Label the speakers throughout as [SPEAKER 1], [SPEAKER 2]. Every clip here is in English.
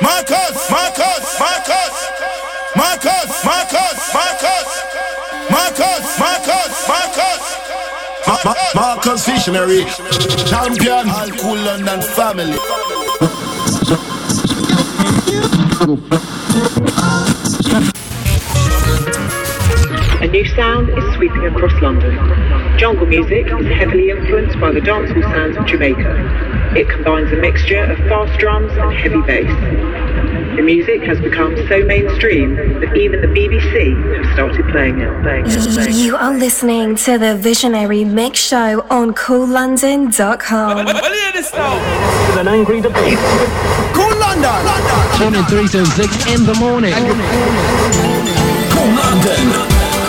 [SPEAKER 1] Marcus, Marcus, Marcus, Marcus, Marcus, Marcus, Marcus, Marcus, Marcus, Marcus Visionary, champion, all cool London family.
[SPEAKER 2] A new sound is sweeping across London. Jungle music is heavily influenced by the dancehall sounds of Jamaica. It combines a mixture of fast drums and heavy bass. The music has become so mainstream that even the BBC have started playing it.
[SPEAKER 3] You are listening to the Visionary Mix Show on CoolLondon.com.
[SPEAKER 4] With an angry debate.
[SPEAKER 1] Cool London!
[SPEAKER 4] Tune in 3 to 6 in the morning.
[SPEAKER 1] Cool London!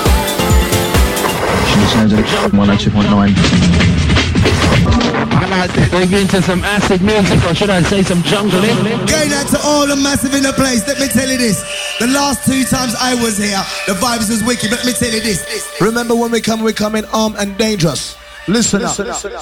[SPEAKER 4] 102.9. We're going to some acid music, or should I say some jungling?
[SPEAKER 5] Going out to all the massive in the place. Let me tell you this. The last 2 times I was here, the vibes was wicked, but let me tell you this.
[SPEAKER 1] Remember when we come in armed and dangerous. Listen up.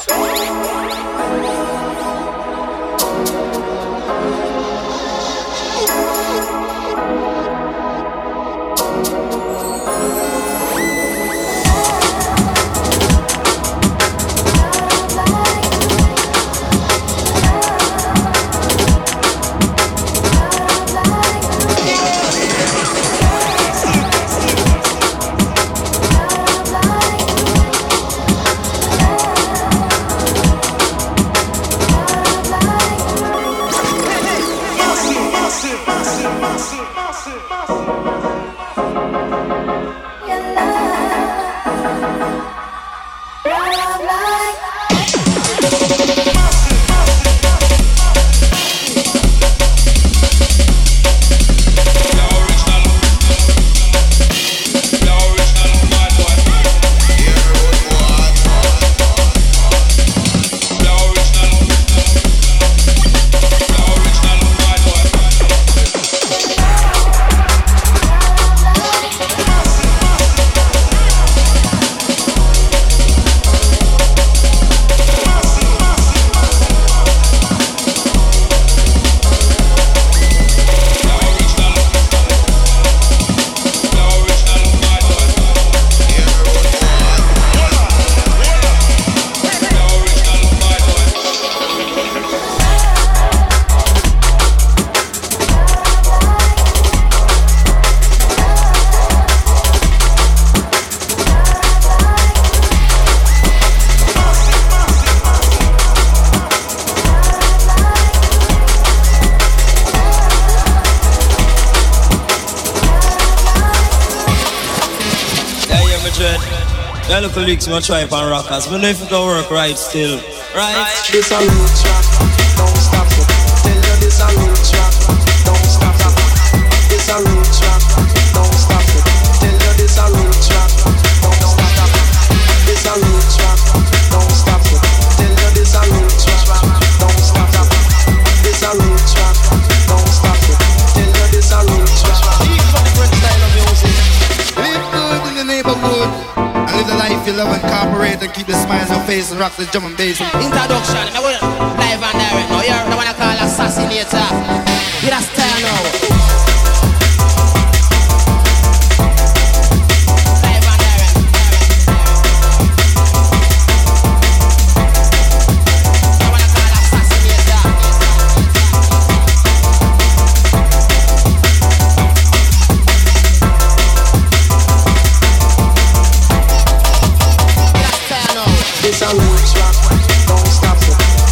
[SPEAKER 6] Local leaks, I'm trying to rock us. But if it don't work right still. Right?
[SPEAKER 7] This a real track, don't stop it. Tell you this a real track, don't stop it. This a real track, don't stop it. Tell you this a real track, don't stop it. This a real track, don't stop it. Tell you this a real track, don't stop it. This a real track, don't stop it. Tell you this a real track. Keep on different style of music. Live good in the neighborhood. Live the life you love and cooperate and keep the smiles on your face and rock the drum and bass.
[SPEAKER 8] Introduction, I will live and direct. Now you're the one I call assassinator. You just tell now.
[SPEAKER 7] This a real track, don't stop it.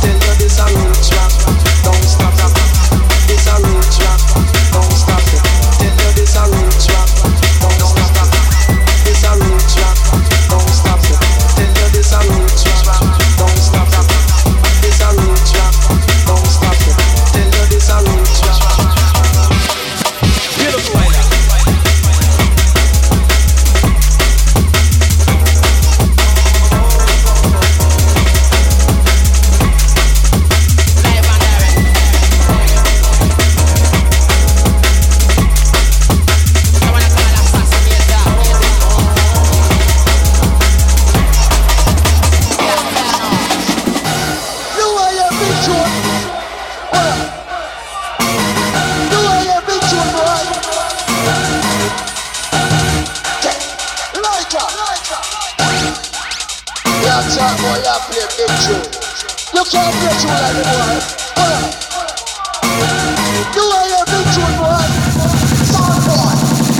[SPEAKER 7] talk boy, you play big tune. You can't play tune like the boy. You are your big tune, boy. Sound boy.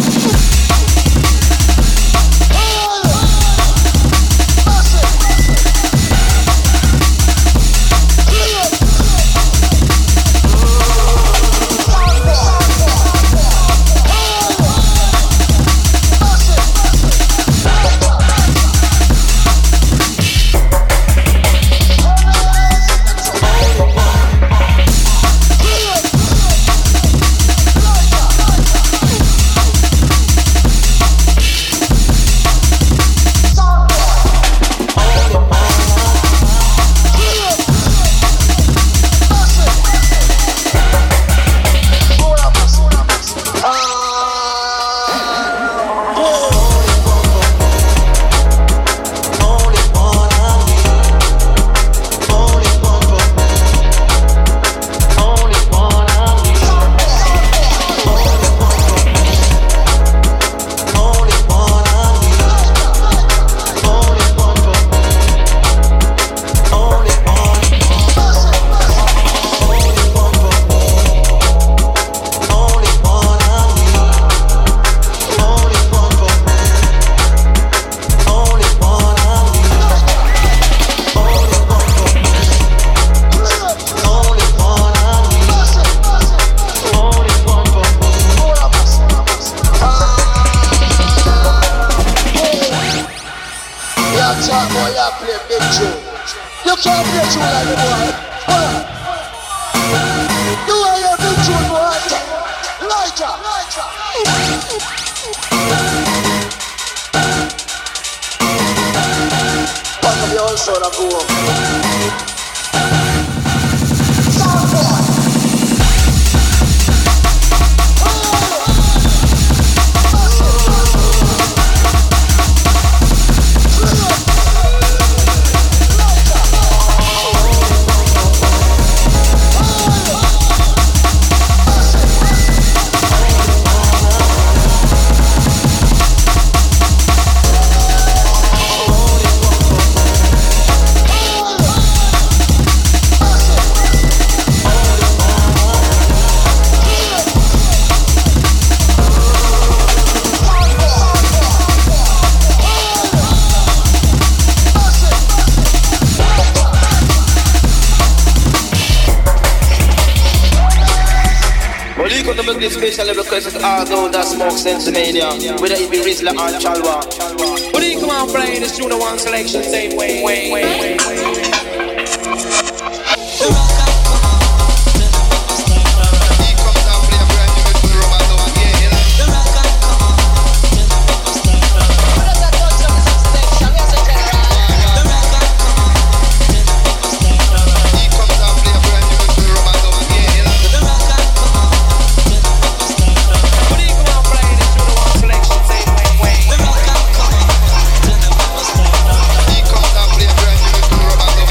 [SPEAKER 9] Special request is Argo that smoke Sensimania, whether it be Rizla or Chalwa. But he come on playing this tune one selection same way.
[SPEAKER 7] He comes and play brand new to Roberto.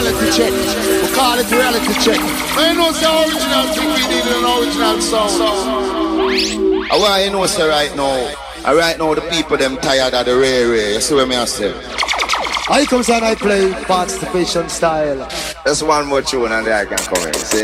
[SPEAKER 10] reality check. We call it reality check. I know it's the original thing, we need an original sound.
[SPEAKER 11] Why you know say right now? Right now the people them tired of the rare. You see what me say?
[SPEAKER 12] I comes and I play participation style.
[SPEAKER 11] That's one more tune and then I can come in, see?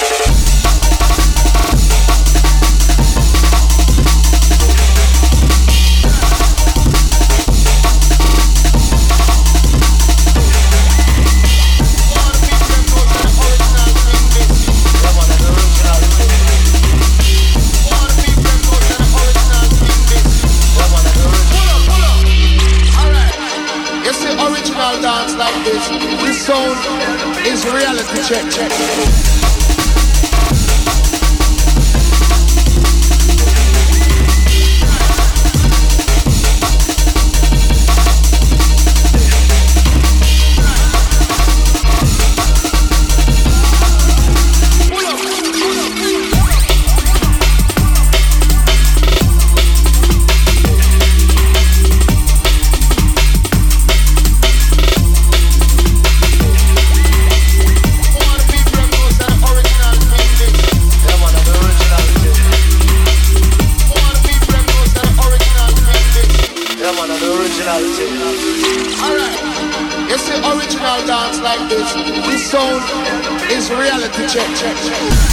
[SPEAKER 10] Dance like this sound is reality check. Dance like this sound is reality check.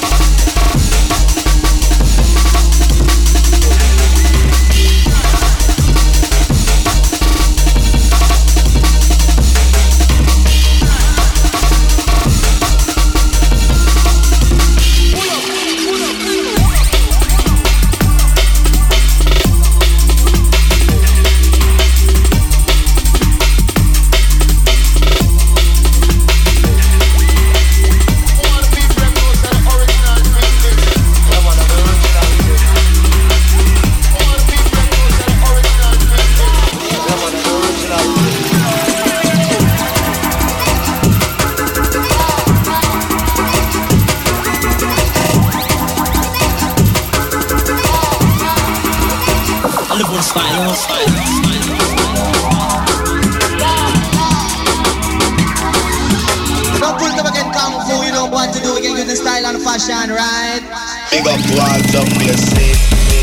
[SPEAKER 13] Fashion, right?
[SPEAKER 11] Big up to all WC.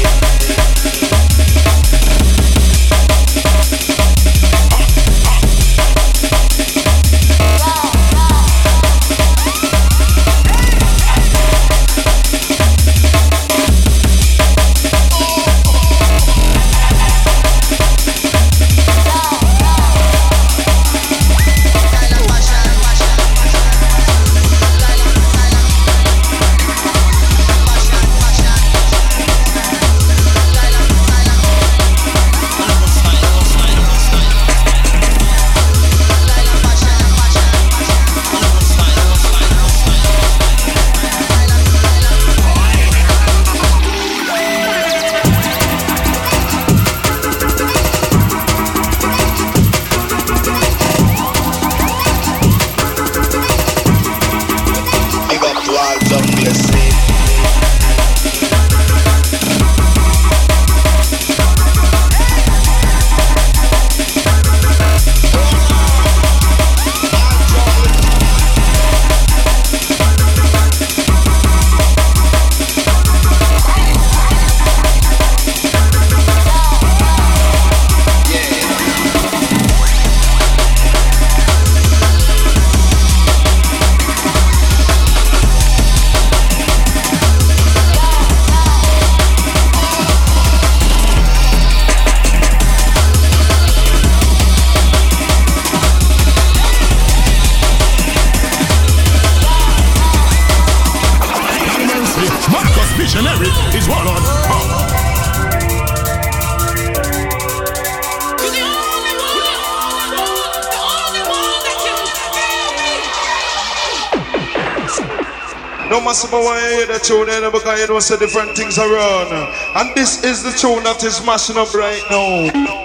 [SPEAKER 10] No massive want to hear the tune because you know so different things around. And this is the tune that is mashing up right now.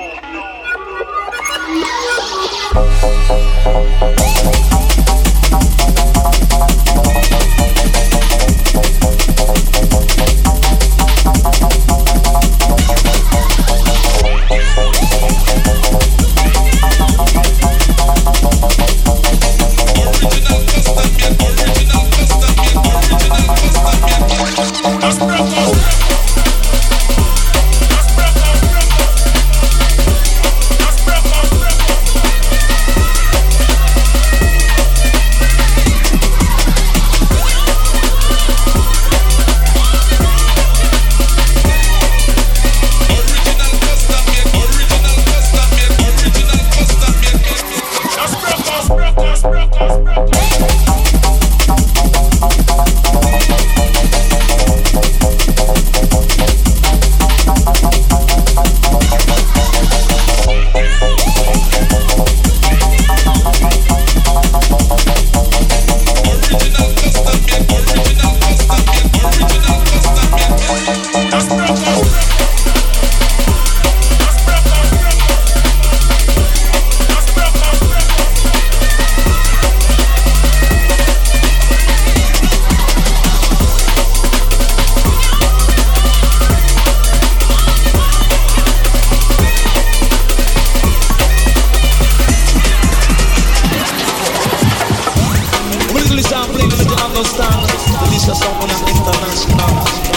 [SPEAKER 6] is someone international.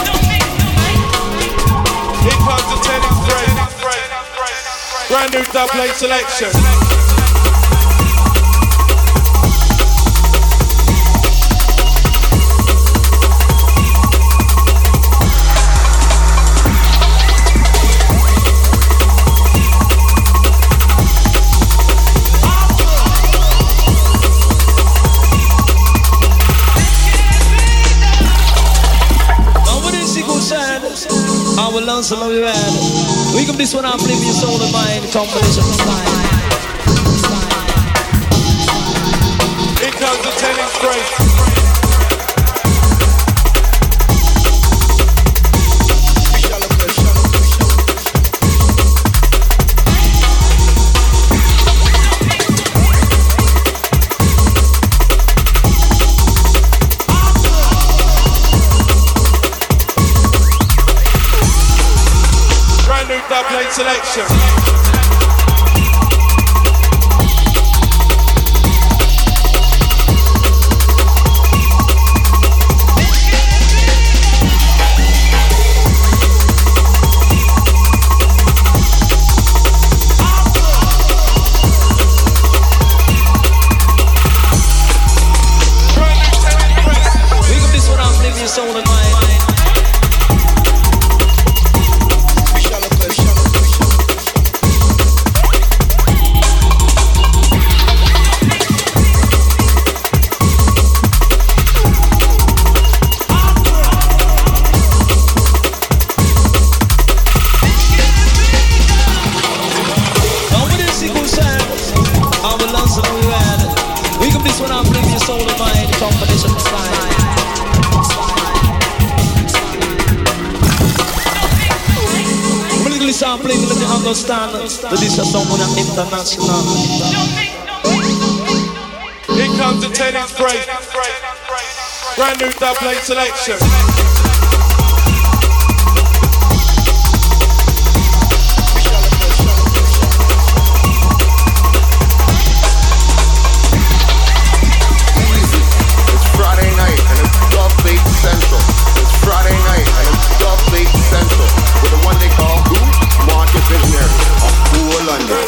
[SPEAKER 10] Here comes the tennis break. Brand new double selection.
[SPEAKER 6] I will learn some of your head. We can this one up, live your soul and mind, combination of style.
[SPEAKER 10] Here comes the tennis break. Double selection.
[SPEAKER 6] We can this one out, live your soul and mind. Sampling, let me understand that this is someone international.
[SPEAKER 10] Here comes the tennis break. Brand new double selection.
[SPEAKER 11] It's Friday night and it's Dub Beat Central. It's Friday night and it's Dub Beat Central with the one they call who? Market Visionary of Cool London.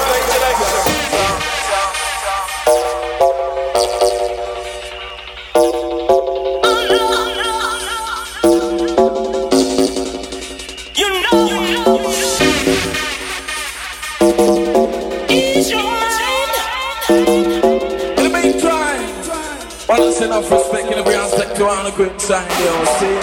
[SPEAKER 13] Balance enough respect and every aspect to honor good sign, you know, see?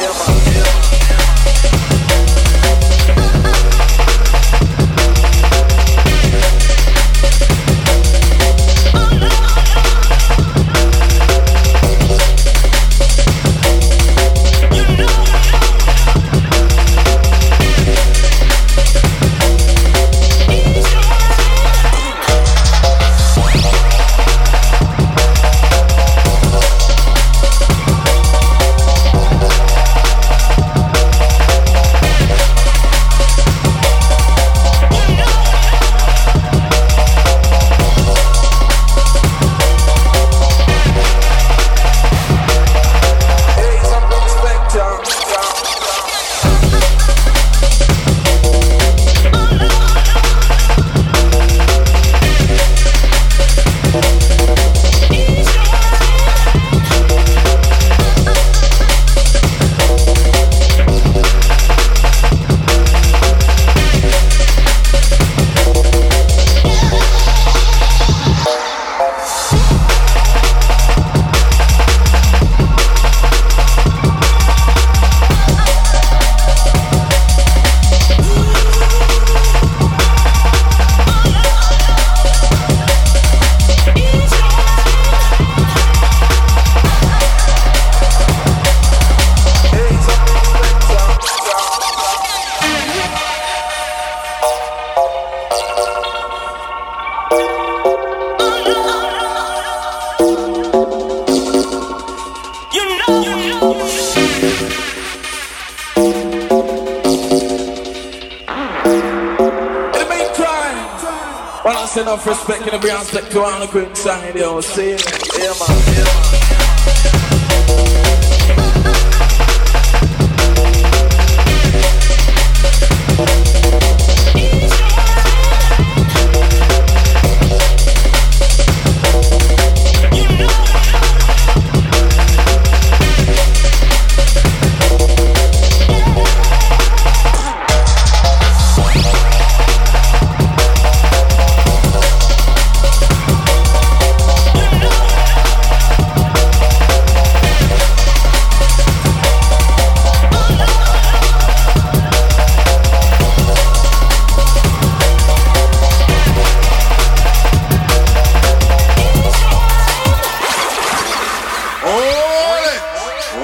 [SPEAKER 13] Balance enough respect and every aspect to honor good sign, you know, see? Yeah, man.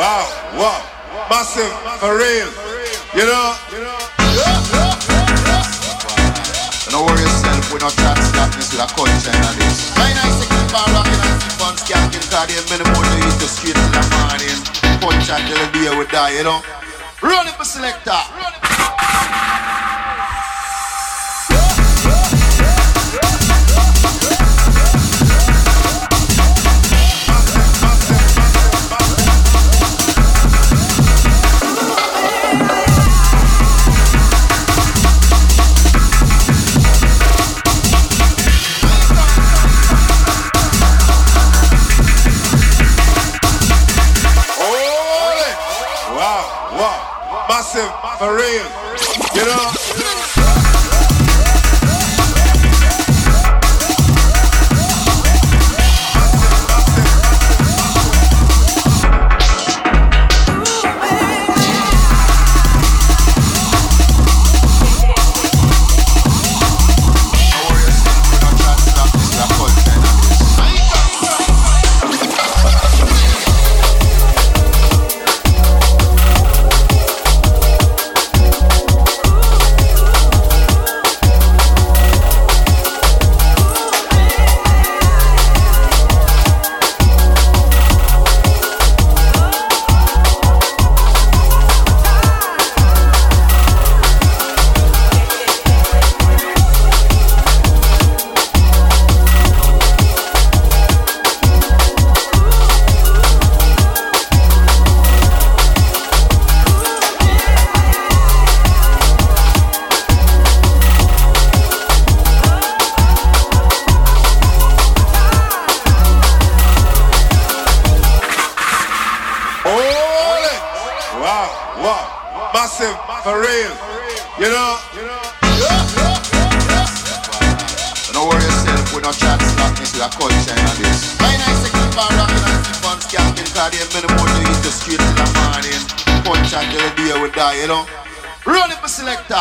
[SPEAKER 10] wow. Massive, for real. You know?
[SPEAKER 11] Don't worry yourself, we not try to stop this with a culture and this. Very nice to keep on rocking and keep on skanking, cause the many more to eat the street in the morning. Punch out till the day we die, you know? Run it for selector.
[SPEAKER 10] Massive, for real, you know? For real, you know?
[SPEAKER 11] Don't worry yourself, we not try to stop this with a culture and this. Very nice to keep on rocking and keep on skanking, cause the many more to eat the street in the morning. Punch out till the day we die, you know? Run it for selector.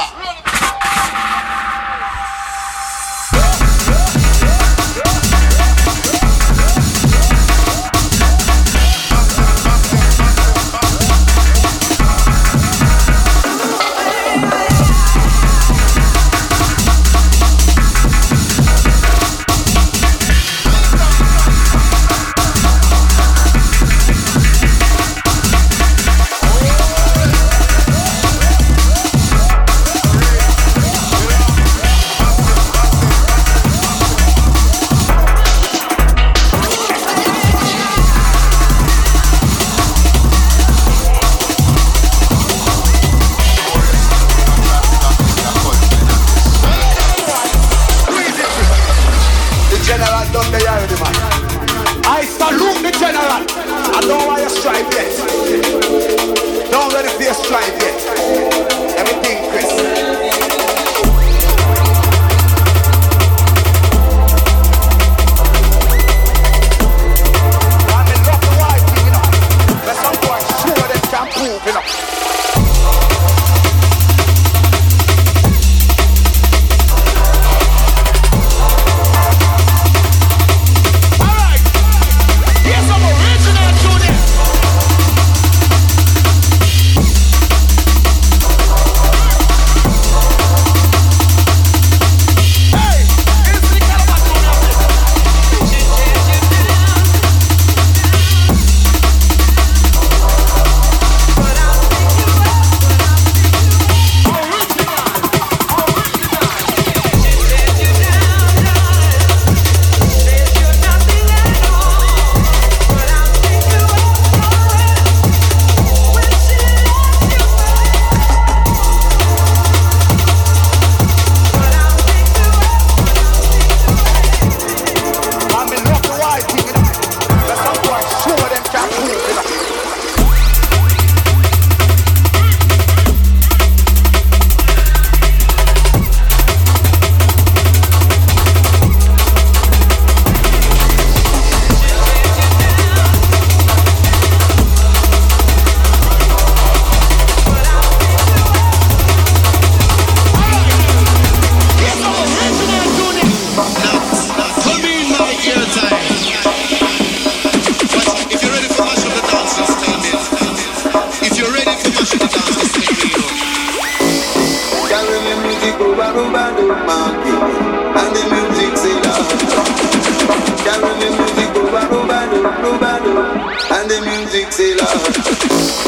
[SPEAKER 11] the music say loud.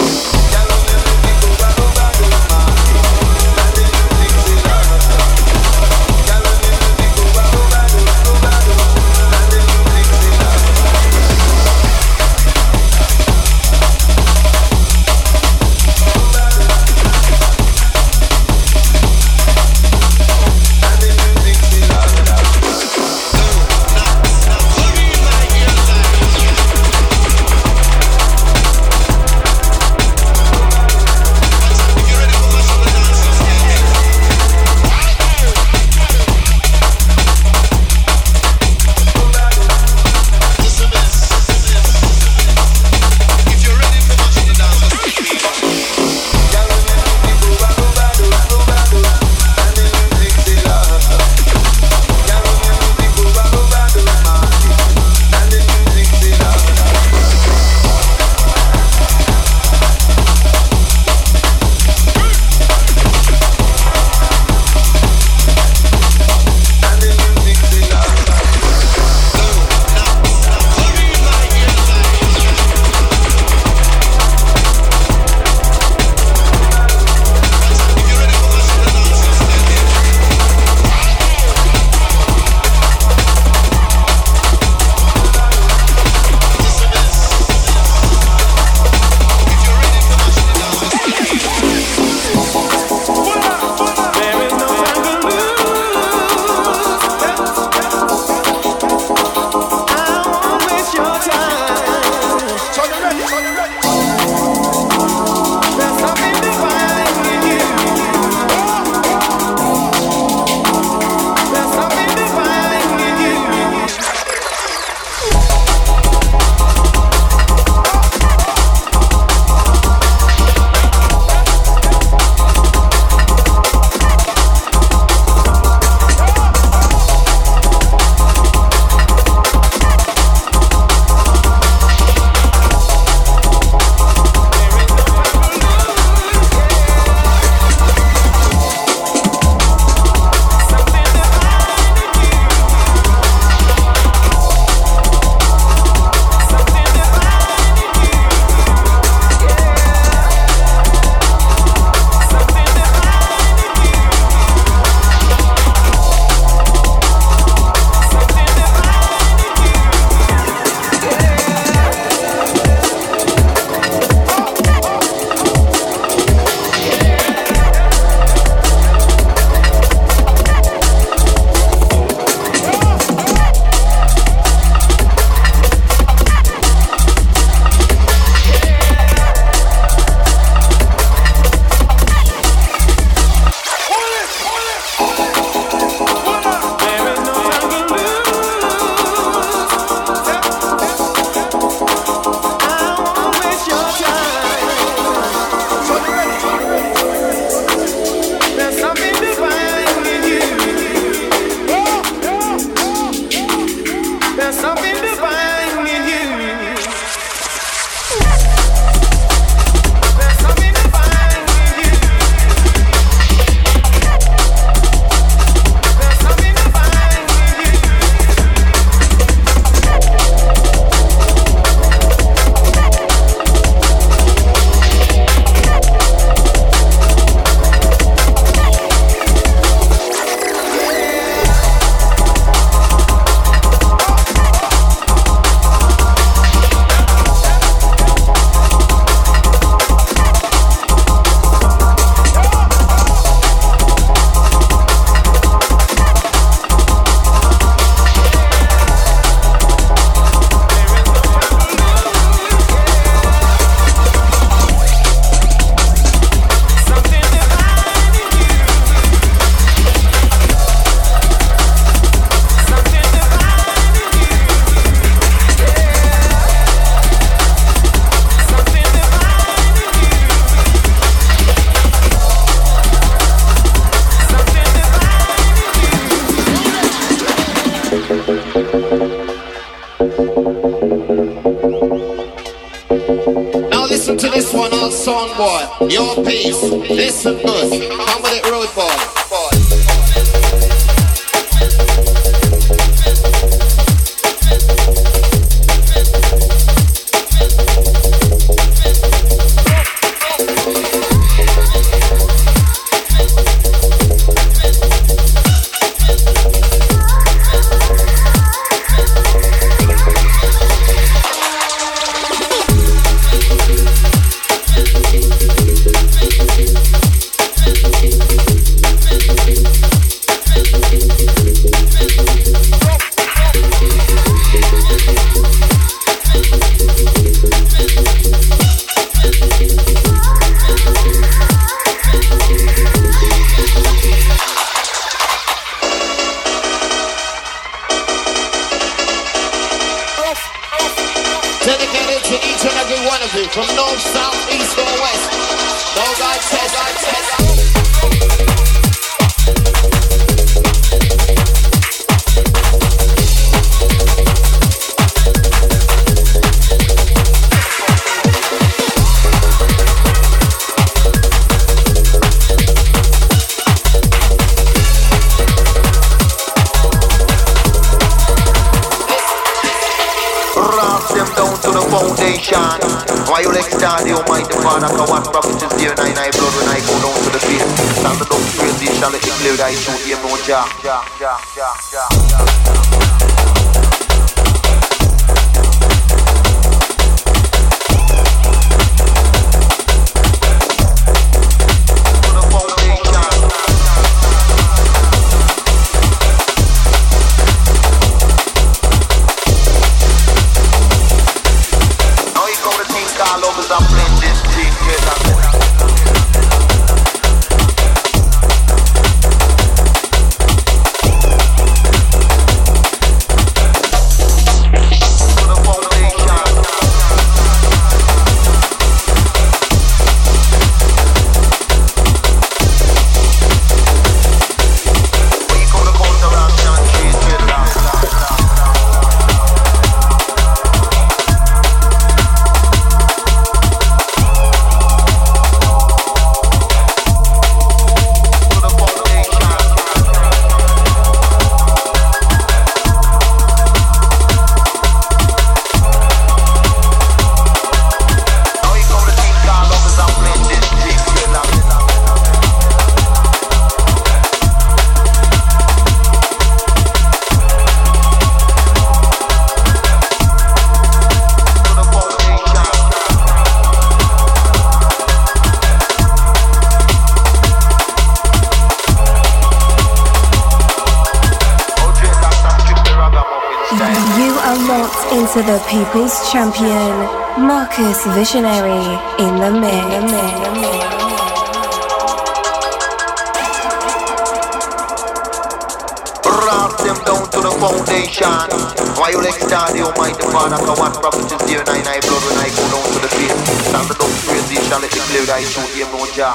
[SPEAKER 14] to this one on Soundboy. Your piece. Listen good. Come with it, road boy. dedicated to each and every one of you, from north, south, east, or west. No God says, God says.
[SPEAKER 11] Why you like study, Almighty Father, come what prophets is there, nine eye blood when I go down to the field. Stand the down praise thee, shall it declare thy shoot him no jar.
[SPEAKER 3] To the People's Champion, Marcus Visionary in the mix.
[SPEAKER 11] Rock them down to the foundation. Why you like study, Almighty Father, come what prophets is there, nine eye blood when I go down to the field. Stand the down praise thee, shall it declare thy shoot him no jar.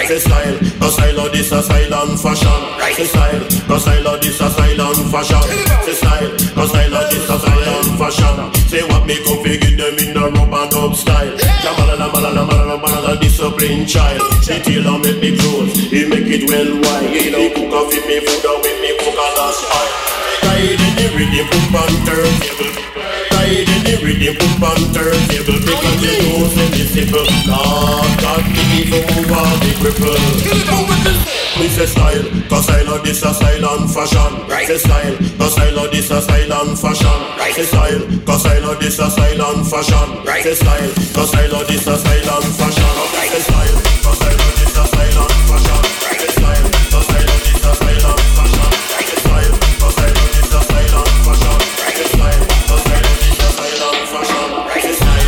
[SPEAKER 15] Say style, cause style of this a style and fashion. Say style, cause style of this a style and fashion. Say style, cause style of this a style and fashion. Say what make up fi give them in the rub and up style. Jamalala discipline child. The tailor make me clothes, he make it well wide. He cook off in me food and when me cook a last pie. Guide in the rhythm, pump and turntable. Guide in the rhythm, pump and turntable. Because you know say the simple. Lord God, give over the cripple. Me say style, cause style of this a style and fashion. Say style, cause style of this a style and fashion. Say style, cause style of this a style and fashion. Say style, cause style of this a style and fashion. Say style, cause style of this a style and fashion. Say style, cause style of this a style and fashion. Say style, cause style of this a style and fashion. Say style, cause style of this a style and fashion. Say style.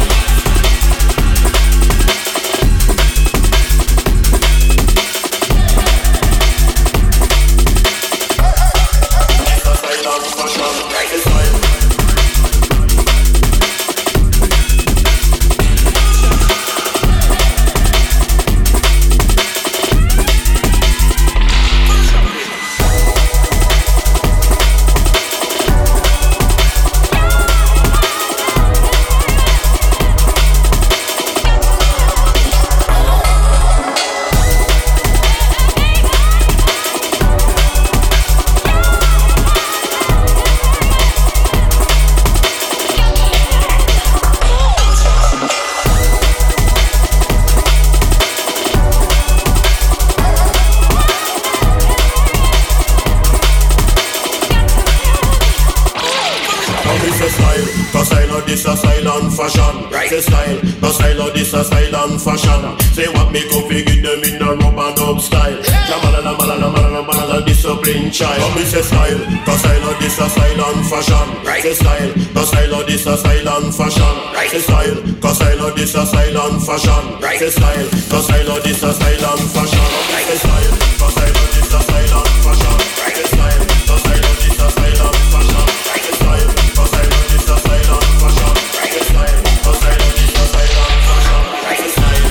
[SPEAKER 15] This a style and fashion. Say style, the style of this a style and fashion. Say what make up fi give them in the rub and up style. Jamalala discipline child. Come me say style, the style of this a style and fashion. Say style, the style of this a style and fashion. Say style, the style of this a style and fashion. Say style, the style of this a style and fashion. Say style, the style of this a style and fashion. Say style, the style of this a style and fashion. Say style, the style of this a style and fashion. Say style, the style of this a style and fashion. Say style.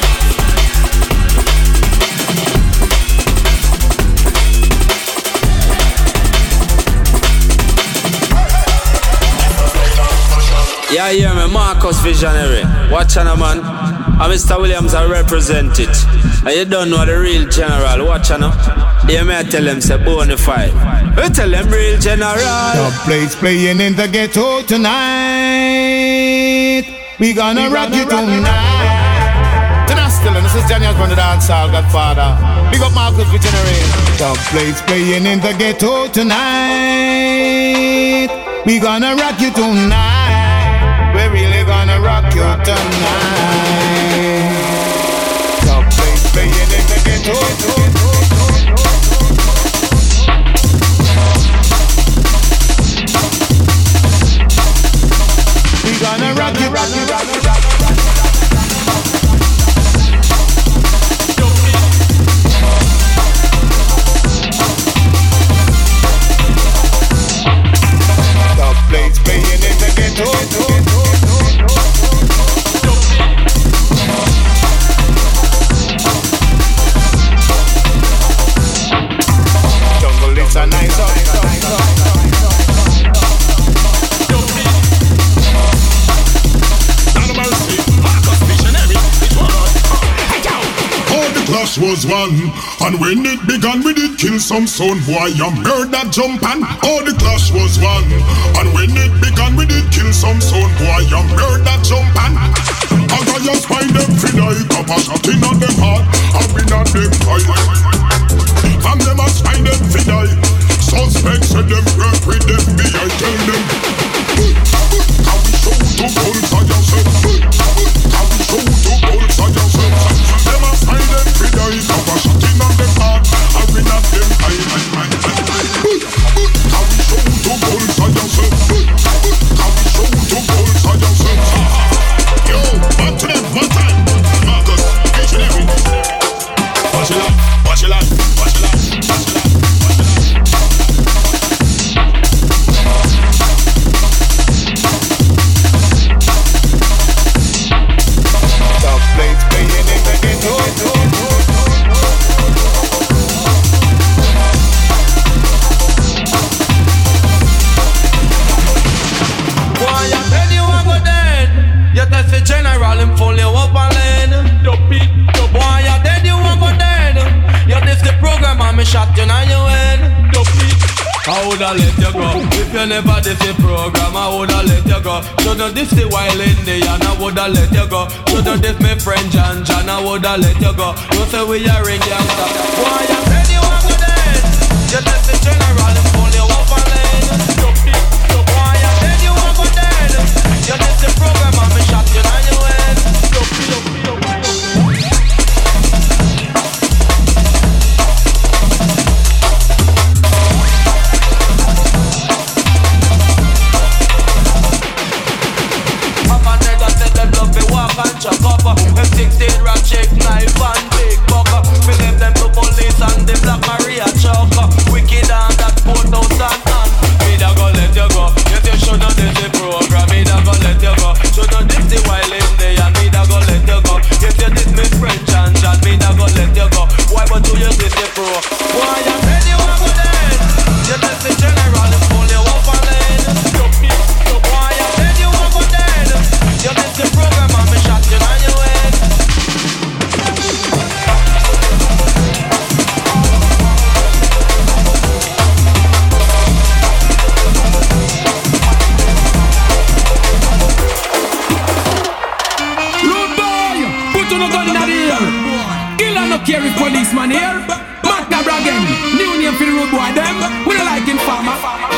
[SPEAKER 6] Yeah, hear me, Marcus Visionary. Watch on, man. And Mr. Williams, I represent it. And you don't know the real general. Watch on. Hear me, I tell them, say, bonafide. We tell them, real general.
[SPEAKER 16] The place playing in the ghetto tonight. We gonna rock you tonight. Tonight still, and this is Daniel from the dancehall Godfather. Big up Marcus Visionary. The place playing in the ghetto tonight. We gonna rock you tonight. We're really gonna rock you tonight. The place playing in the ghetto. We gonna rock you, rock you, rock you, rock you. The place playing in the ghetto. Jungle is a nice up.
[SPEAKER 17] Clash was one, and when it began we did kill some son. Boy, you murder jump and all the clash was one, and when it began we did kill some son. Boy, you murder jump and I got just find them for die. Copper shot in on them heart, I've been on them fight. From them I find them for die. Suspects and them work with them. Me I tell them, how we show to bulls on yourself. How we show to bulls on yourself. Them I find them for die. Copper shot in on them heart, I've been on them high. How we show to bulls on yourself.
[SPEAKER 18] general, him full you up and lead. Boy, you dead, you won't go dead. You this the program and me shot you in your head. I woulda let you go if you never did the program. I woulda let you go. Shouldn't this the wild Indian? I woulda let you go. Shouldn't this my friend John? I woulda let you go. You say we are in gangsta. Boy, you said you want to dead. You left the general and pull you up and lead. Boy, you said you want to dead. You left the program and me shot you in your head. Chuck up, M16 rap shake knife and big bucker. We leave them to police and the Black Maria chuck. Wicked and that 4,000 and me da go let you go. Yes, you shouldn't do the program. Me da go let you go. Shouldn't this the wild in there. Me da go let you go. Yes, you this me French and John. Me da go let you go. Why but do you this the pro? Why you said you want to dead? You just the general and pull you up and lead. Why you said you want to dead? You this the program and me shot you in your head.
[SPEAKER 19] Rude boy, put on a gun in the ear. Killer no carry policeman here. Magna Bragen, new name for the rude boy them. We don't like informer.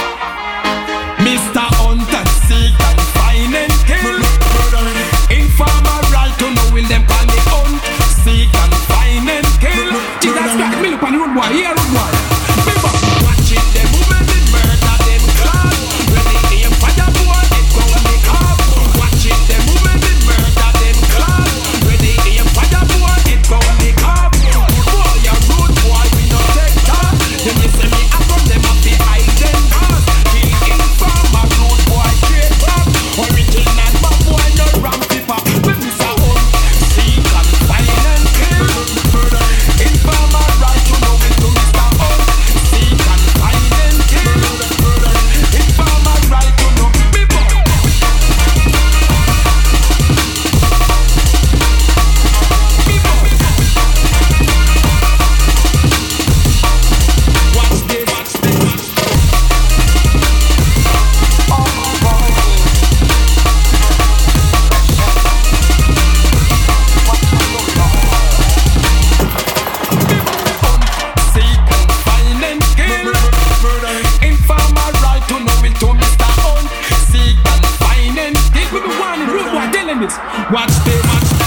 [SPEAKER 19] Mr. Hunter, seek and find and kill. Informer right to know will them call me hunt. Seek and find and kill. Jesus Christ, me look on the rude boy, here rude boy. People watching them movement and murder them class. When they name fire boy, it go on the car. Watching them movement and murder them class. When they name fire boy, it go on the car. Boy, you rude boy, we no take that. Then you say me up from them up the hidden cars. The informer rude boy straight up. Original bad boy no ram pepper. When we say hunt, seek and find and kill. Informer right to know it to Mr. Hunt. Seek and find and kill. Informer right to know me boy. Me boy. Watch this, watch this, watch this. Oh boy. Seek and find and kill. Informer right to know it to Mr. Hunt. Seek and find and kill. We be warning rude boy telling this. Watch this, watch this.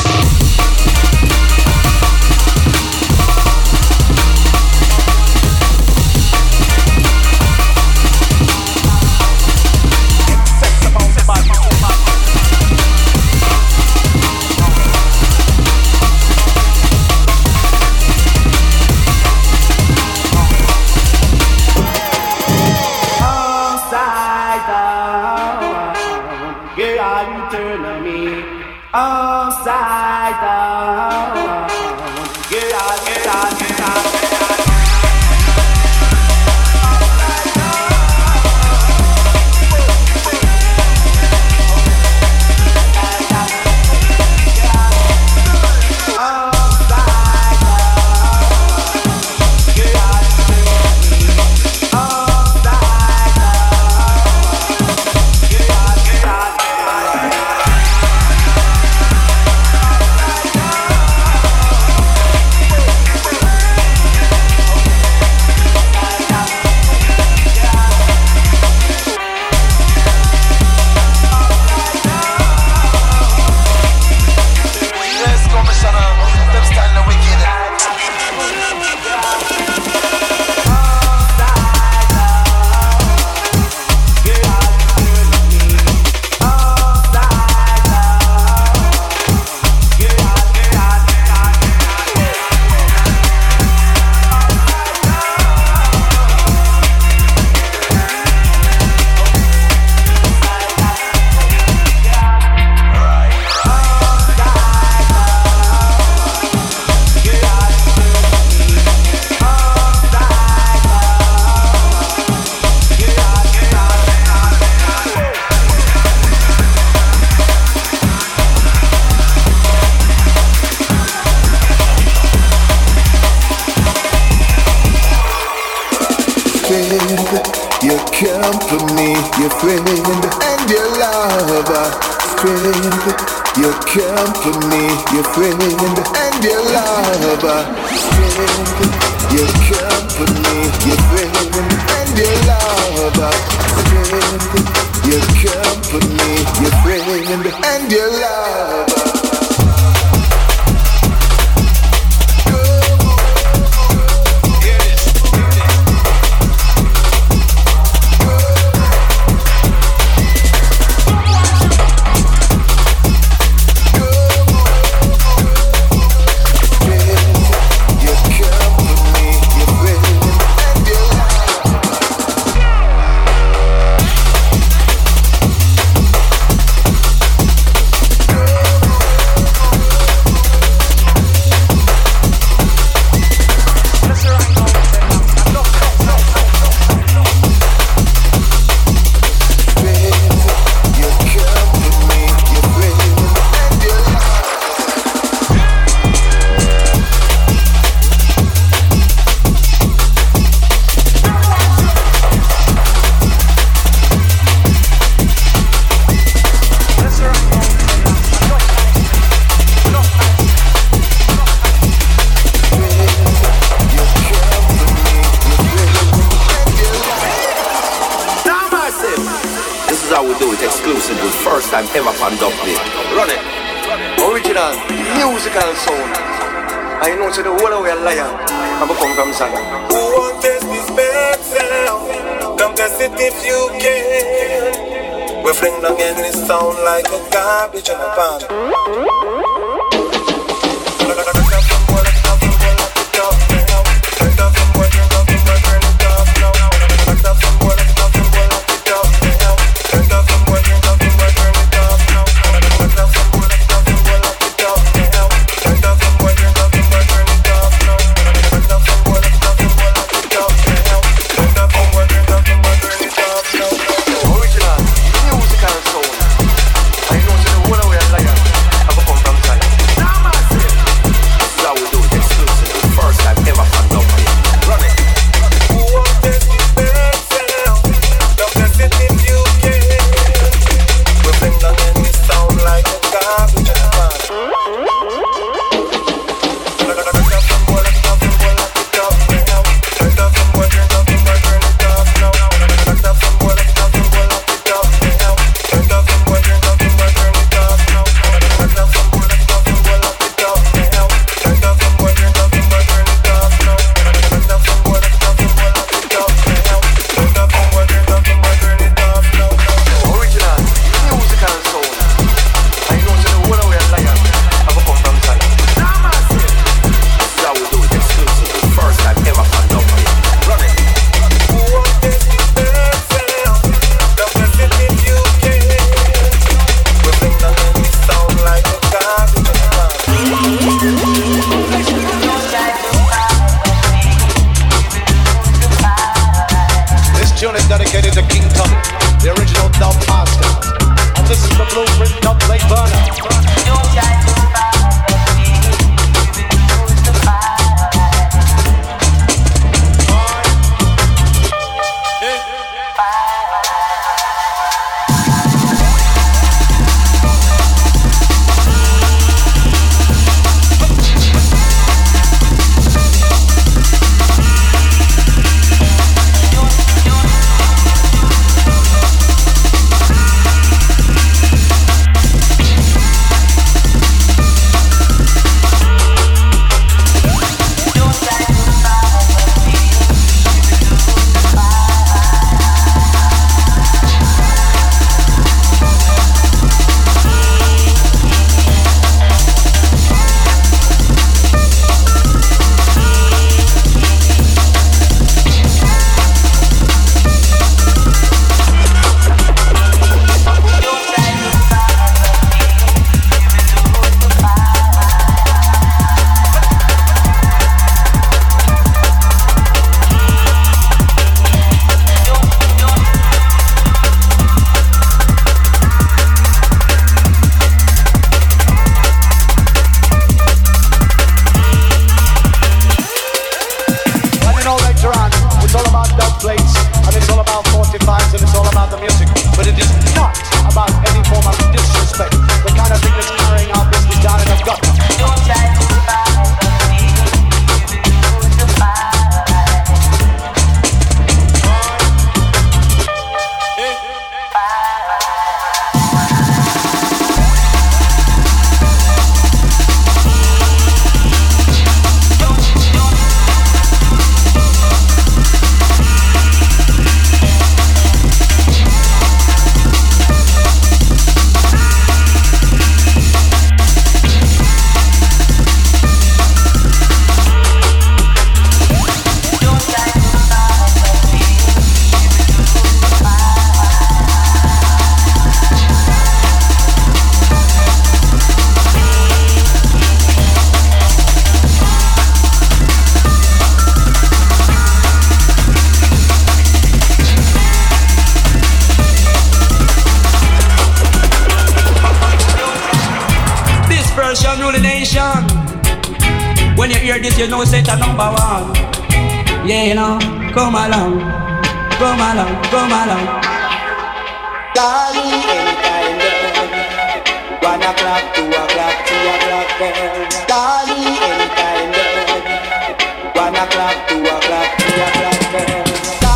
[SPEAKER 20] Upside down, yeah, are you turning me upside down? Yeah,
[SPEAKER 21] friend and your lover. Friend, your company, your friend and your lover. Friend, your company, your friend and your lover. Friend, your company, your friend and your lover.
[SPEAKER 22] Time ever on Dublin. Run it.
[SPEAKER 23] Original, musical sound. I know to the whole way a lion. I come from Sana.
[SPEAKER 24] Who won't test this bad sound? Come test it if you can. We fling down in this sound like a garbage in a pan.
[SPEAKER 23] Original musical sound. I know to the whole way a lion. I come from Sana.
[SPEAKER 19] When you hear this, you know it's a number one. Yeah, you know, come along, come along, come along.
[SPEAKER 21] Darling, anytime then 1 o'clock, 2 o'clock, 3 o'clock then. Darling, anytime then 1 o'clock, 2 o'clock, 3 o'clock then.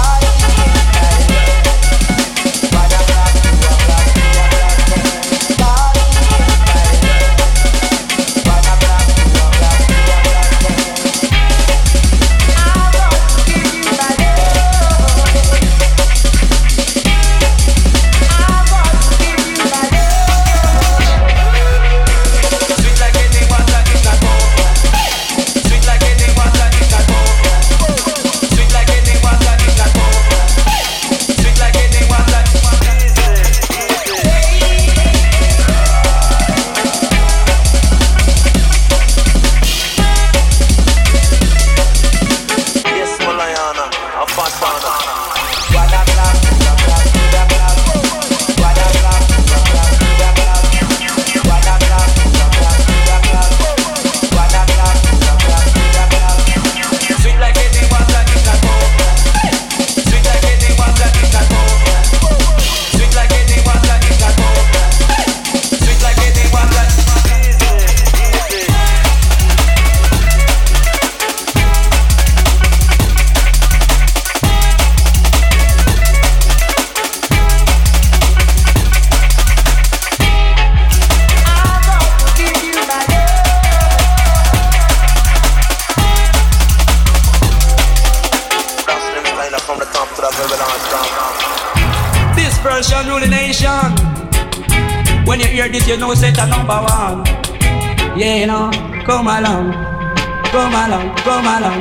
[SPEAKER 19] When you hear this, you know it's a number one. Yeah, you know, come along, come along, come along.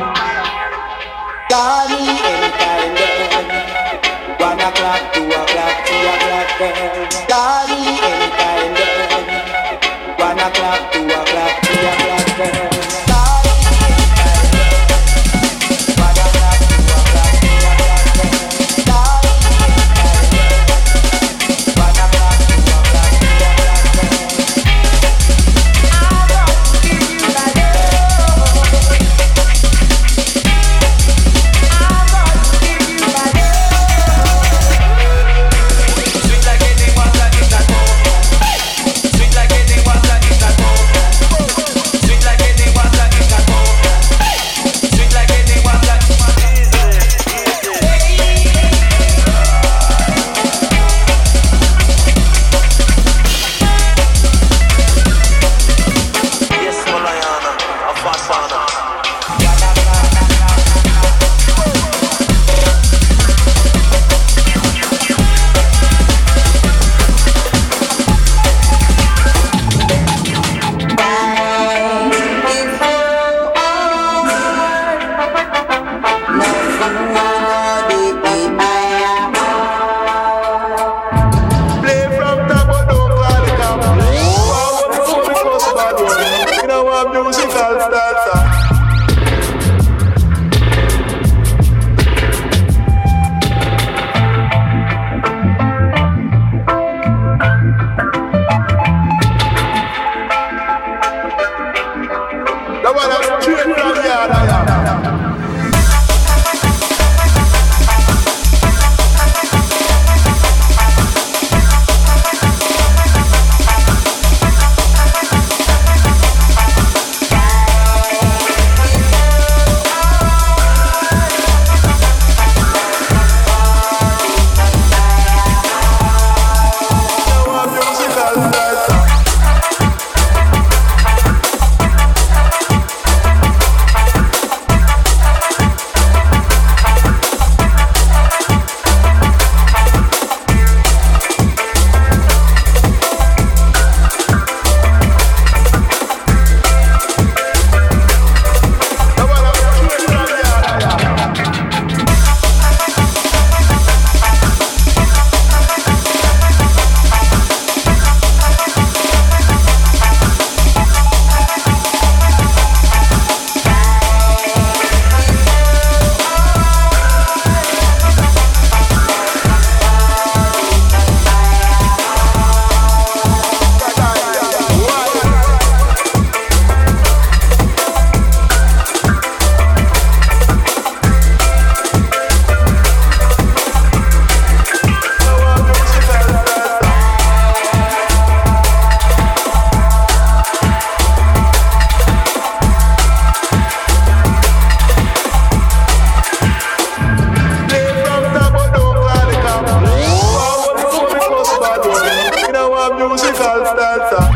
[SPEAKER 21] Darling, anytime then 1 o'clock, 2 o'clock, 3 o'clock then. Darling, anytime then 1 o'clock, 2 o'clock, 3 o'clock then.
[SPEAKER 19] Sweet like anything, what like it's a
[SPEAKER 10] musical starter.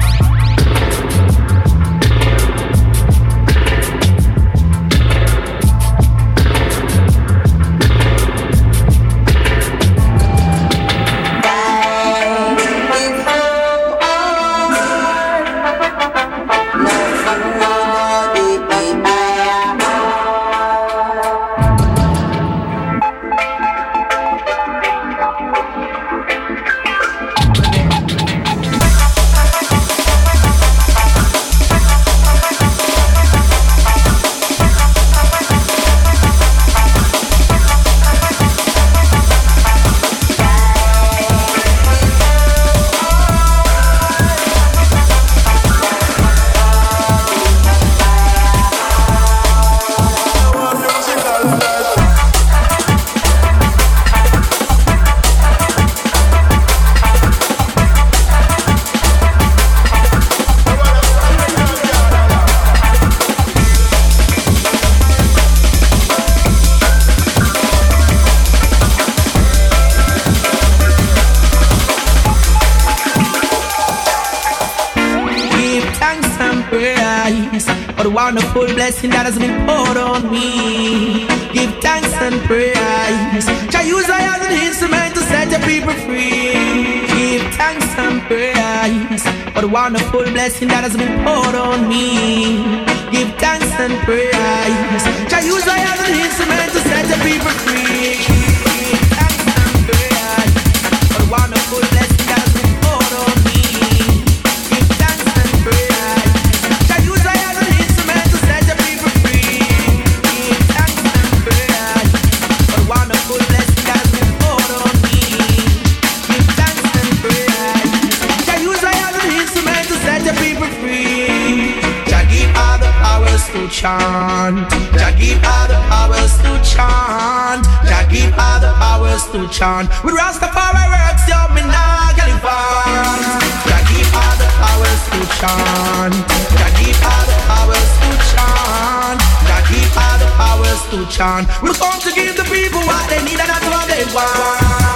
[SPEAKER 8] Wonderful blessing that has been poured on me. Give thanks and praise. Jah use I as an instrument to set your people free. Give thanks and praise for the wonderful blessing that has been poured on me. Give thanks and praise. Jah use I as an instrument to set your people free. Give thanks and praise for the wonderful blessing that has been poured on me. Give thanks and praise. Jah use I as an wonderful blessing that has been poured on me. Give thanks and praise. Jah use I as an instrument to set your people free. Jah give all the powers to chant. Jah give all the powers to chant. Jah give all the powers to chant. With Rastafari works, yo, me nah get involved. Jah give all the powers to chant. Jah give all the powers to chant. Jah give all the powers to chant. We come to give the people what they need and not what they want.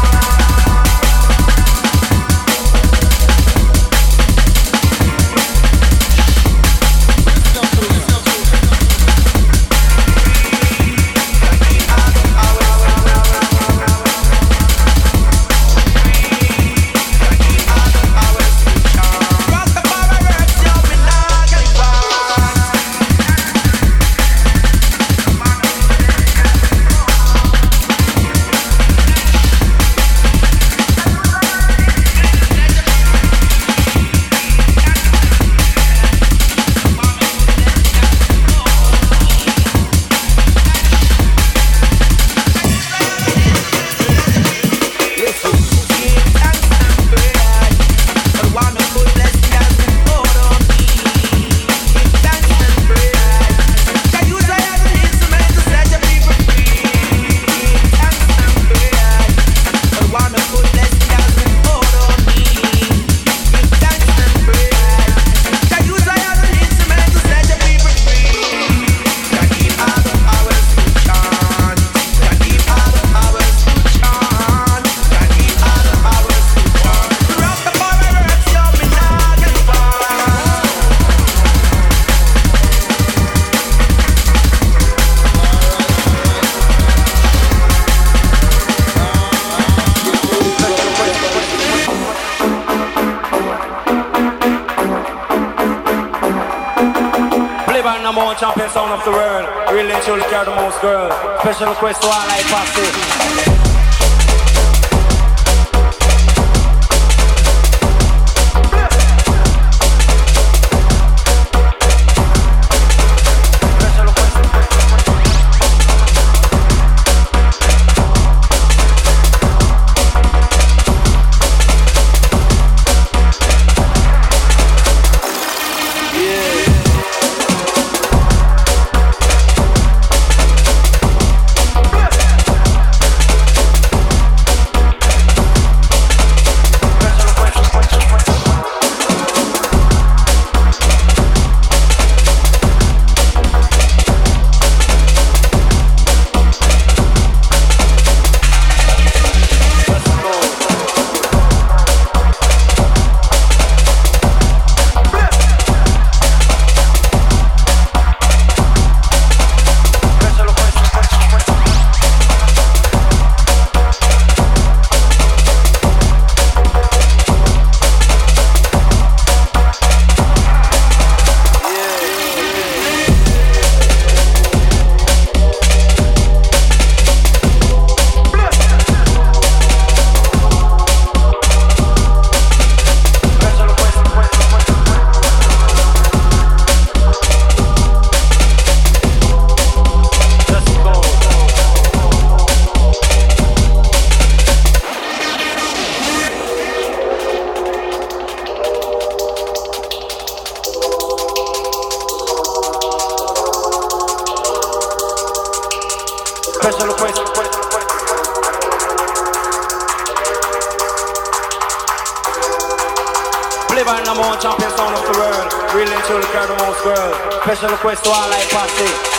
[SPEAKER 1] Champion sound of the world, really and truly care the most girl. Special request to all like Pastor. Deliver number one champion sound of the world. Really and truly care the most girl. Special request to all like Posse.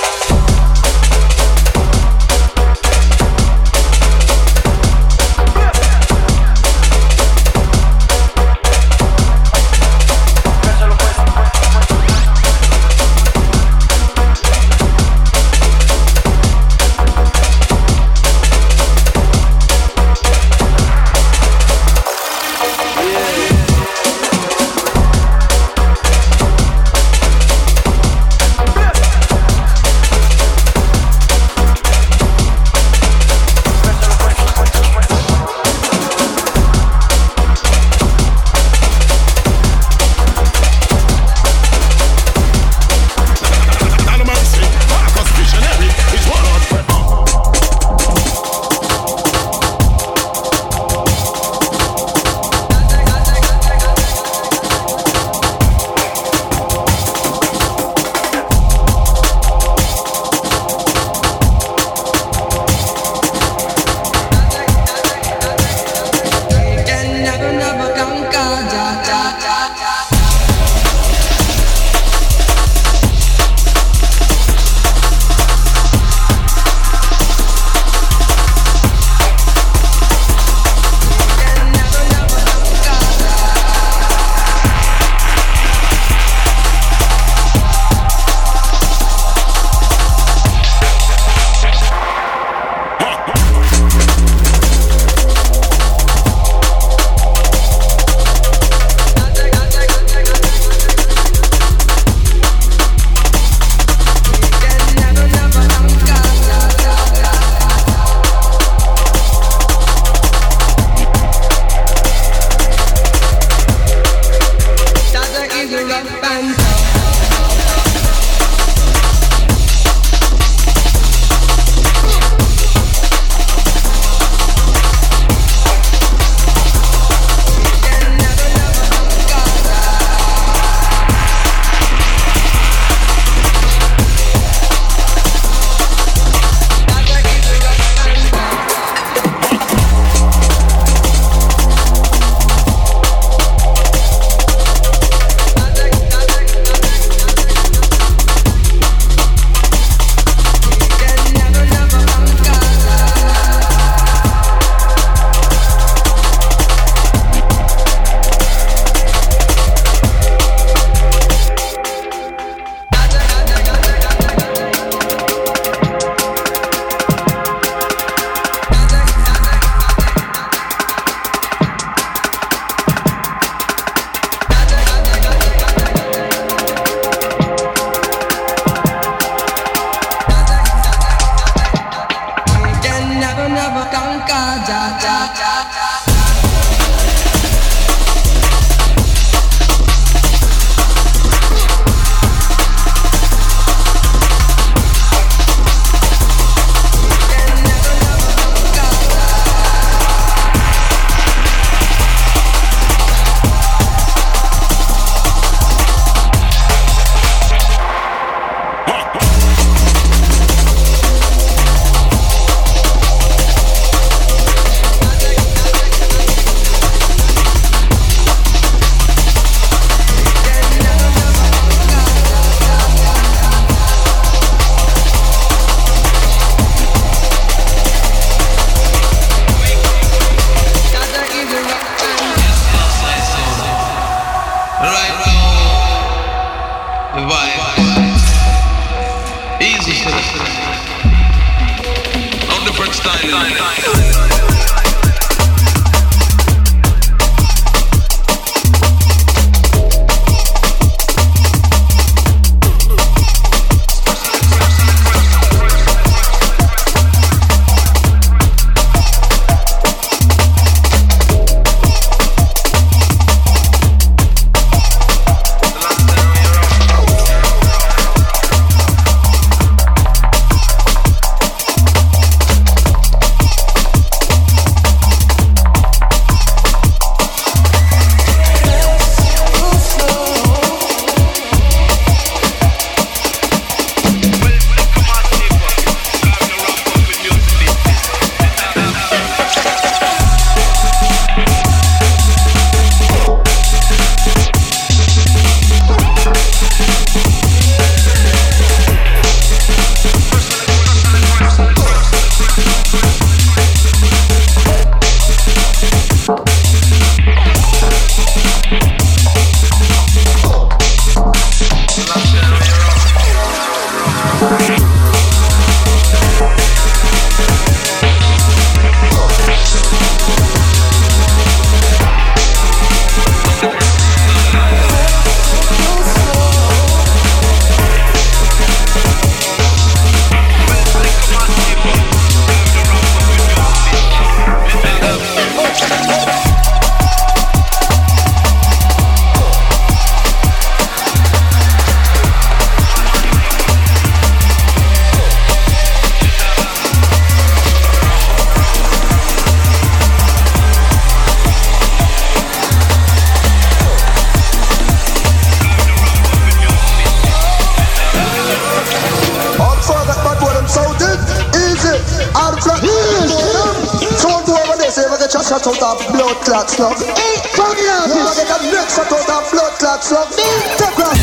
[SPEAKER 12] shot out of blood clot slug. Hey, from the artist. You get a next shot out of blood clot slug. Take off.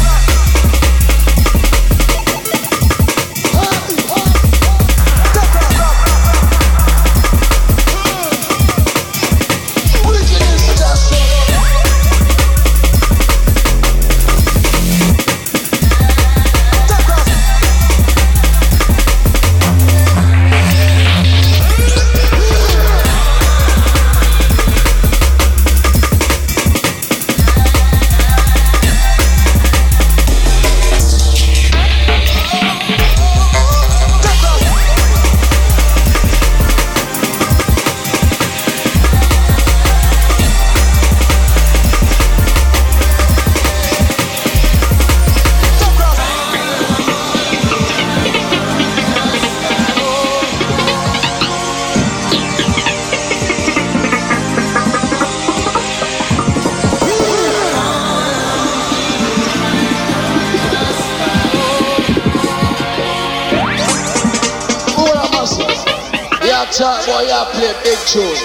[SPEAKER 14] Chat boy, I play big tune.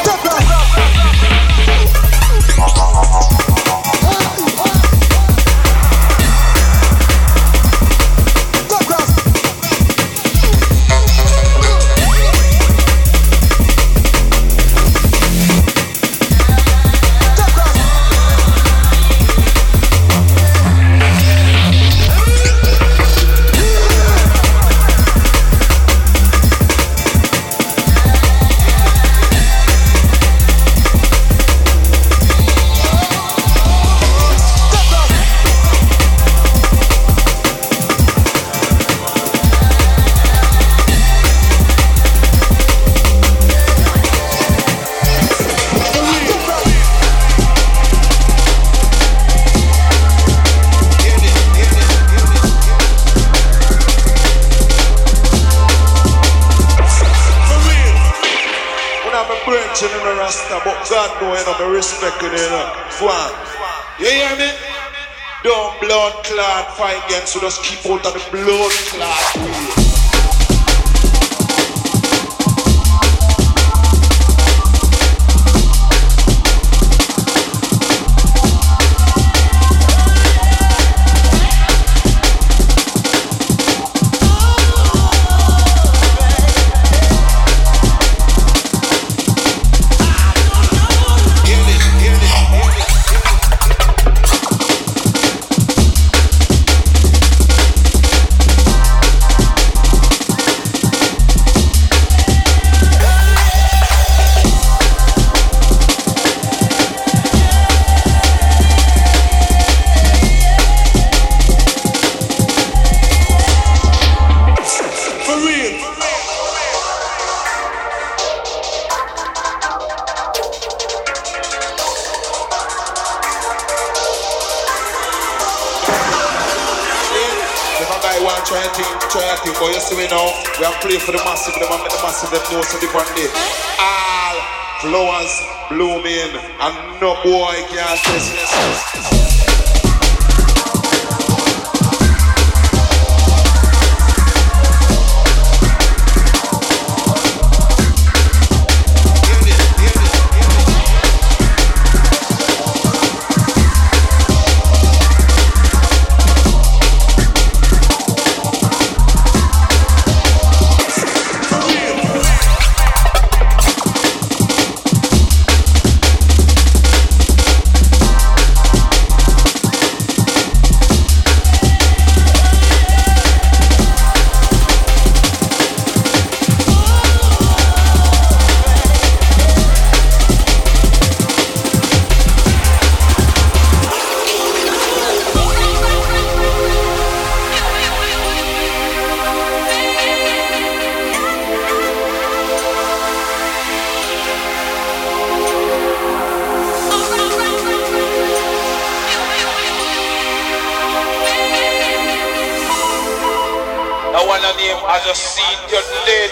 [SPEAKER 10] God know, you know, me respect you, you know. Go on. You hear me? Don't blood clot fight against, so just keep out of the blood clot way. But you see me now, we are playing for the massive, them and the massive them know so different day. All flowers blooming and no boy can't test this.
[SPEAKER 24] I just seen your lid.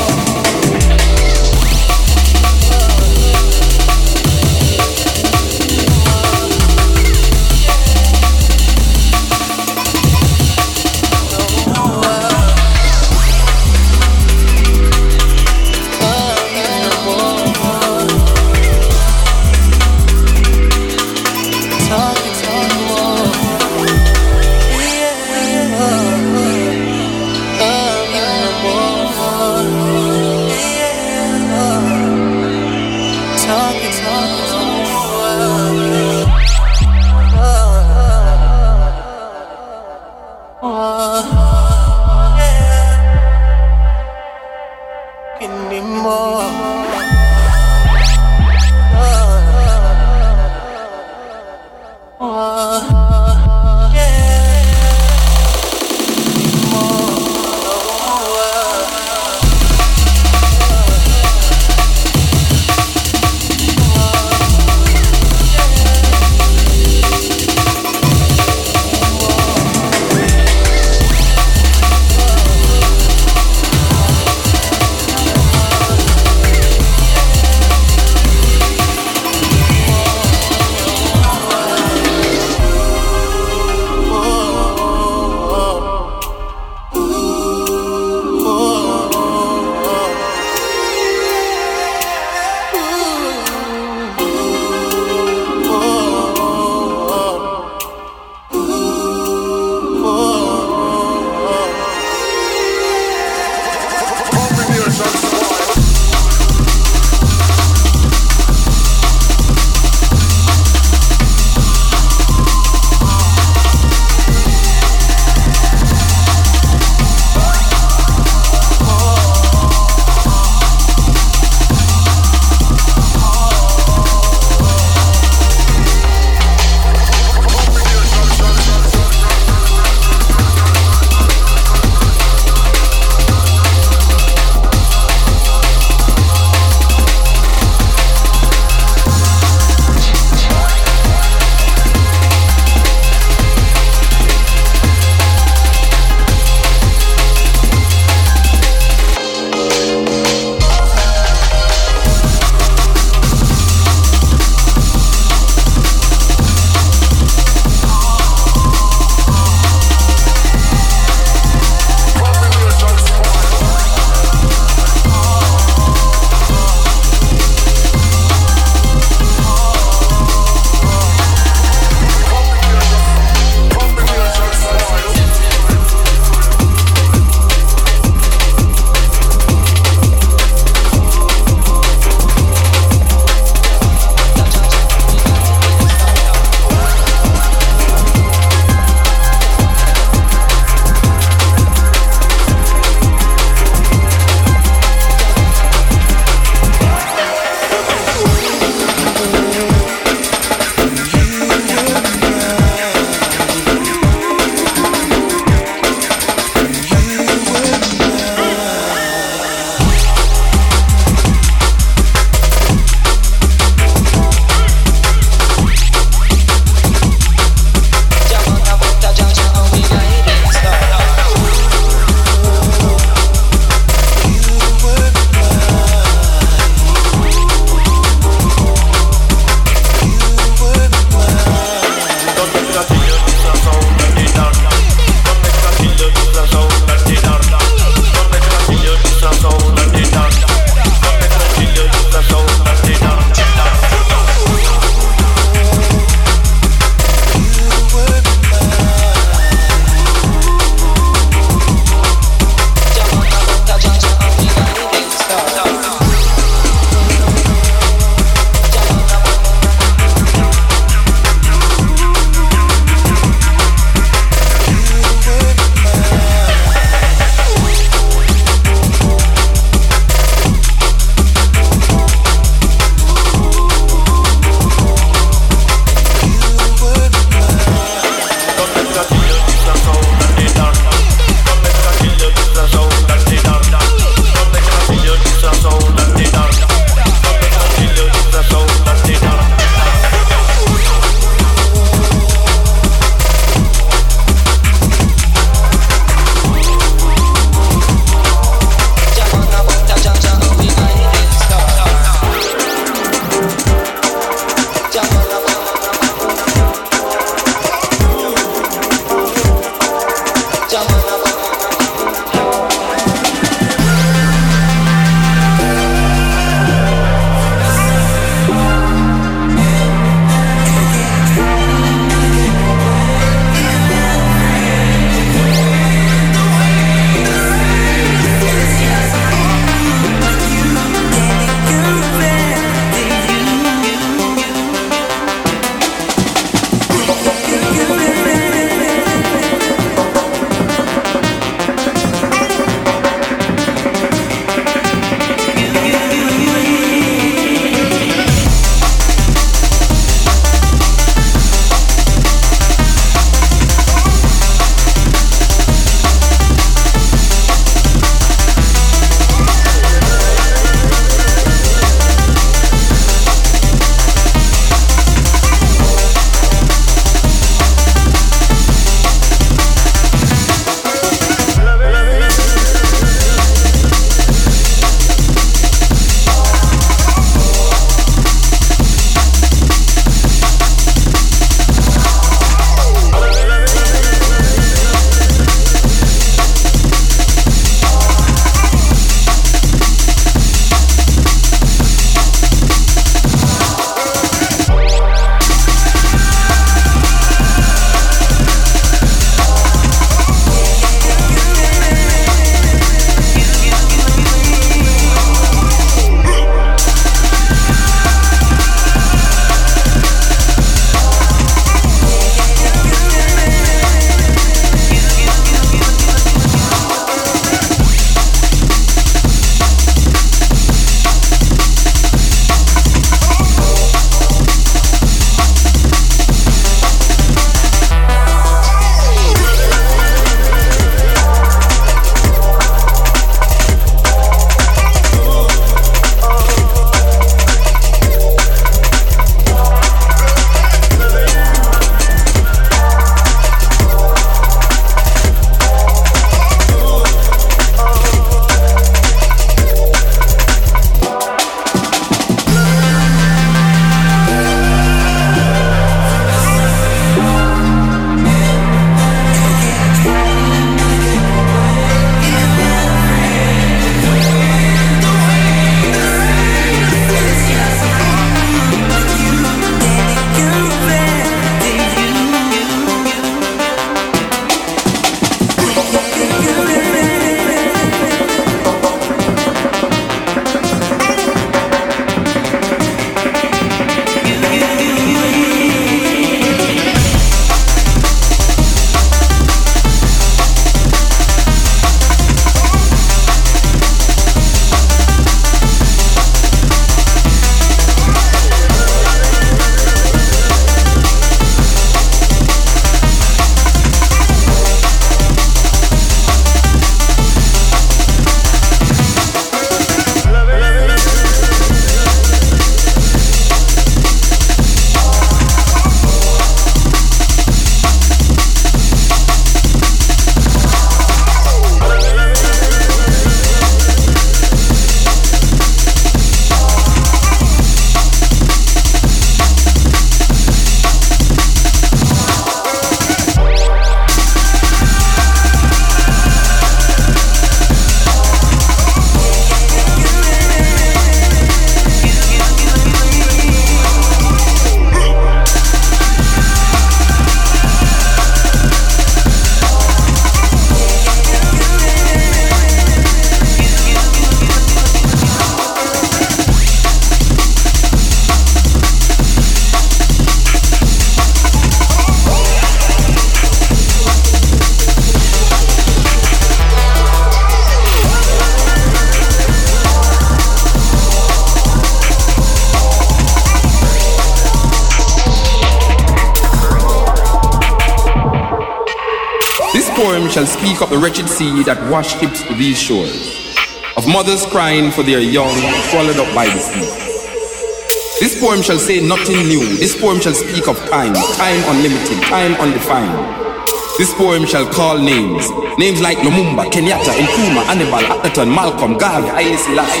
[SPEAKER 2] poem shall speak of the wretched sea that washed ships to these shores, of mothers crying for their young swallowed up by the sea. This poem shall say nothing new. This poem shall speak of time, time unlimited, time undefined. This poem shall call names, names like Lumumba, Kenyatta, Nkrumah, Hannibal, Akhenaton, Malcolm, Garvey, Haile Selassie.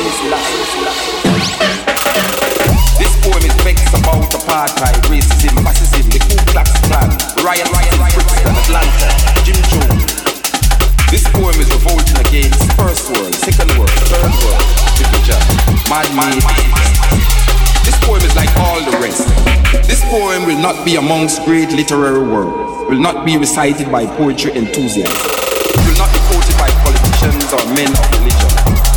[SPEAKER 2] This poem is vexed about apartheid, racism, fascism, the Ku Klux Klan, riots in Brixton, Atlanta, Jim Jones. This poem is revolting against first world, second world, third world, literature, man-made. This poem is like all the rest. This poem will not be amongst great literary works, will not be recited by poetry enthusiasts, will not be quoted by politicians or men of religion.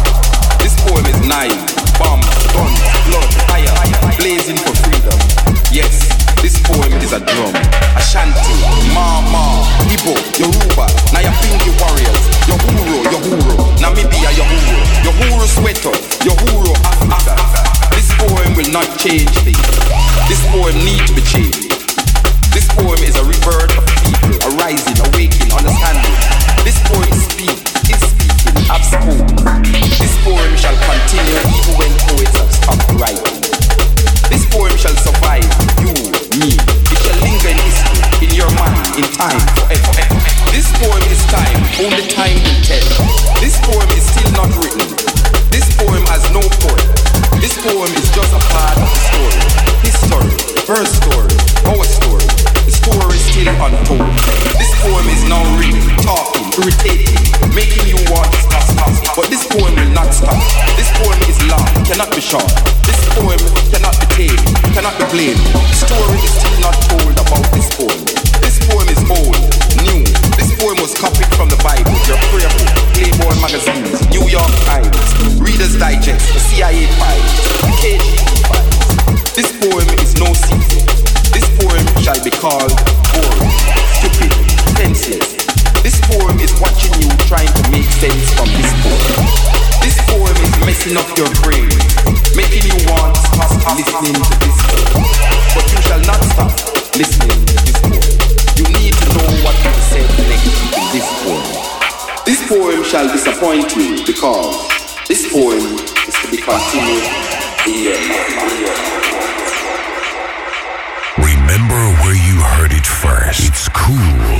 [SPEAKER 2] This poem is knives, bombs, guns, blood, fire, blazing for freedom. Yes, this poem is a drum. Ashanti, Mama, Igbo, Yoruba, Nyapingi warriors, Yohuro, Namibia, Yohuro Soweto, Yohuro Africa. This poem will not change things. This poem needs to be changed. This poem is a rebirth of people, arising, awakening, understanding. This poem is speaking, I've spoken. This poem shall continue even when poets have stopped writing. This poem shall survive you, me. It shall linger in history, in your mind, in time, forever. This poem is time, only time will tell. This poem is still not written. This poem has no point. This poem is just a part of the story. His story, her story, our story. The story is still untold. This poem is now written, talking, irritating, making you want to stop. But this poem will not stop. This poem is long, cannot be short. This poem cannot be tamed, cannot be blamed. The story is still not told about this poem. This poem is old, new. This poem was copied from the Bible, your prayer book, Playboy magazines, New York Times, Reader's Digest, the CIA files, the KGB files. This poem is no secret. This poem shall be called boring, stupid, senseless. This poem is watching you trying to make sense from this poem. This poem is messing up your brain, making you want to stop listening to this poem. But you shall not stop listening to this poem. You need to know what you said next in this poem. This poem shall disappoint you because this poem is to be continued here.
[SPEAKER 4] Remember where you heard it first. It's cool